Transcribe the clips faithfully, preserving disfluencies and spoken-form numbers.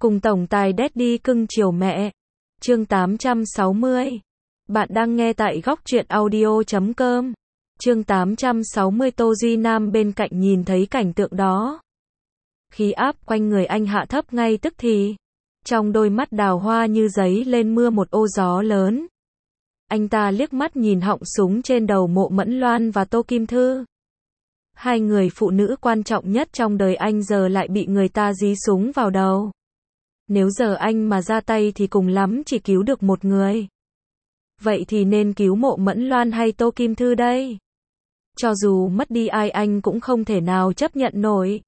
Cùng tổng tài Daddy cưng chiều mẹ. Chương tám trăm sáu mươi. Bạn đang nghe tại góc truyện audio chấm com. Chương tám trăm sáu mươi. Tô Duy Nam bên cạnh nhìn thấy cảnh tượng đó. Khí áp quanh người anh hạ thấp ngay tức thì. Trong đôi mắt đào hoa như giấy lên mưa một ô gió lớn. Anh ta liếc mắt nhìn họng súng trên đầu Mộ Mẫn Loan và Tô Kim Thư. Hai người phụ nữ quan trọng nhất trong đời anh giờ lại bị người ta dí súng vào đầu. Nếu giờ anh mà ra tay thì cùng lắm chỉ cứu được một người. Vậy thì nên cứu Mộ Mẫn Loan hay Tô Kim Thư đây? Cho dù mất đi ai anh cũng không thể nào chấp nhận nổi.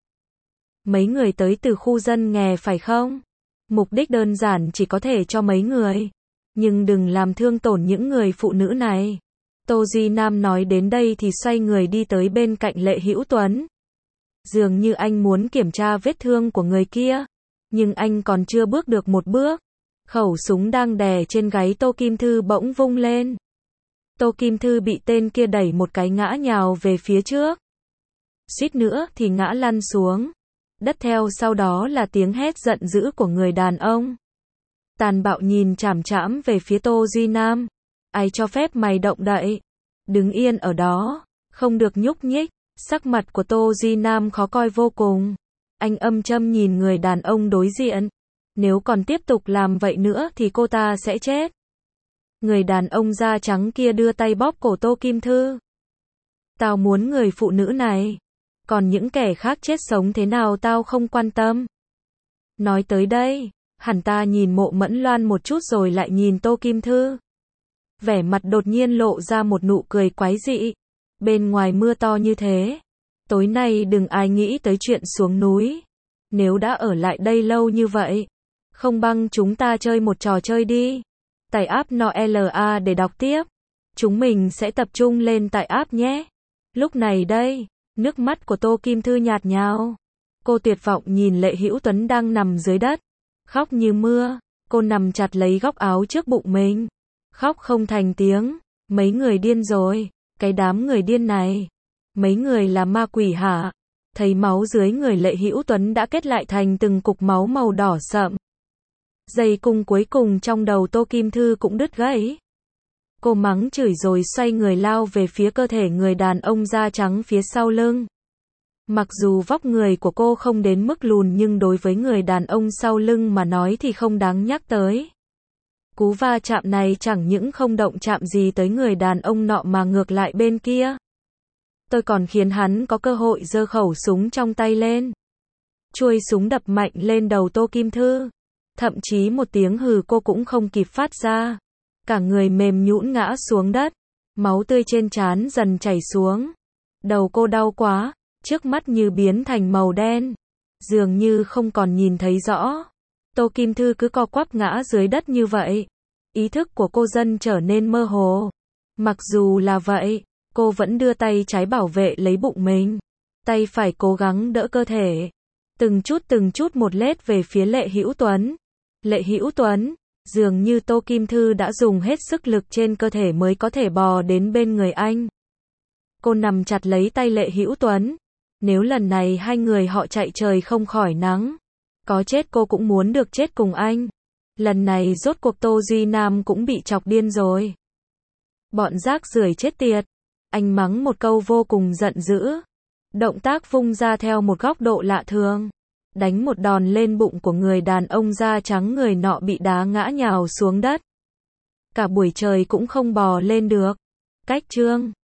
Mấy người tới từ khu dân nghèo phải không? Mục đích đơn giản chỉ có thể cho mấy người. Nhưng đừng làm thương tổn những người phụ nữ này. Tô Duy Nam nói đến đây thì xoay người đi tới bên cạnh Lệ Hữu Tuấn. Dường như anh muốn kiểm tra vết thương của người kia. Nhưng anh còn chưa bước được một bước. Khẩu súng đang đè trên gáy Tô Kim Thư bỗng vung lên. Tô Kim Thư bị tên kia đẩy một cái ngã nhào về phía trước. Suýt nữa thì ngã lăn xuống. Đất theo sau đó là tiếng hét giận dữ của người đàn ông. Tàn bạo nhìn chằm chằm về phía Tô Duy Nam. Ai cho phép mày động đậy? Đứng yên ở đó, không được nhúc nhích. Sắc mặt của Tô Duy Nam khó coi vô cùng. Anh âm châm nhìn người đàn ông đối diện. Nếu còn tiếp tục làm vậy nữa thì cô ta sẽ chết. Người đàn ông da trắng kia đưa tay bóp cổ Tô Kim Thư. Tao muốn người phụ nữ này. Còn những kẻ khác chết sống thế nào tao không quan tâm. Nói tới đây, hắn ta nhìn Mộ Mẫn Loan một chút rồi lại nhìn Tô Kim Thư. Vẻ mặt đột nhiên lộ ra một nụ cười quái dị. Bên ngoài mưa to như thế. Tối nay đừng ai nghĩ tới chuyện xuống núi. Nếu đã ở lại đây lâu như vậy, không bằng chúng ta chơi một trò chơi đi. Tải app en o lờ a để đọc tiếp. Chúng mình sẽ tập trung lên tải app nhé. Lúc này đây, nước mắt của Tô Kim Thư nhạt nhào. Cô tuyệt vọng nhìn Lệ Hữu Tuấn đang nằm dưới đất. Khóc như mưa, cô nằm chặt lấy góc áo trước bụng mình. Khóc không thành tiếng. Mấy người điên rồi, cái đám người điên này. Mấy người là ma quỷ hả? Thấy máu dưới người Lệ Hữu Tuấn đã kết lại thành từng cục máu màu đỏ sậm. Dây cung cuối cùng trong đầu Tô Kim Thư cũng đứt gãy. Cô mắng chửi rồi xoay người lao về phía cơ thể người đàn ông da trắng phía sau lưng. Mặc dù vóc người của cô không đến mức lùn nhưng đối với người đàn ông sau lưng mà nói thì không đáng nhắc tới. Cú va chạm này chẳng những không động chạm gì tới người đàn ông nọ mà ngược lại bên kia. Tôi còn khiến hắn có cơ hội giơ khẩu súng trong tay lên. Chuôi súng đập mạnh lên đầu Tô Kim Thư. Thậm chí một tiếng hừ cô cũng không kịp phát ra. Cả người mềm nhũn ngã xuống đất. Máu tươi trên trán dần chảy xuống. Đầu cô đau quá, trước mắt như biến thành màu đen. Dường như không còn nhìn thấy rõ. Tô Kim Thư cứ co quắp ngã dưới đất như vậy. Ý thức của cô dần trở nên mơ hồ. Mặc dù là vậy, cô vẫn đưa tay trái bảo vệ lấy bụng mình. Tay phải cố gắng đỡ cơ thể. Từng chút từng chút một lết về phía Lệ Hữu Tuấn. Lệ Hữu Tuấn, dường như Tô Kim Thư đã dùng hết sức lực trên cơ thể mới có thể bò đến bên người anh. Cô nằm chặt lấy tay Lệ Hữu Tuấn. Nếu lần này hai người họ chạy trời không khỏi nắng, có chết cô cũng muốn được chết cùng anh. Lần này rốt cuộc Tô Duy Nam cũng bị chọc điên rồi. Bọn rác rưởi chết tiệt. Anh mắng một câu vô cùng giận dữ. Động tác vung ra theo một góc độ lạ thường. Đánh một đòn lên bụng của người đàn ông da trắng, người nọ bị đá ngã nhào xuống đất. Cả buổi trời cũng không bò lên được. Cách chương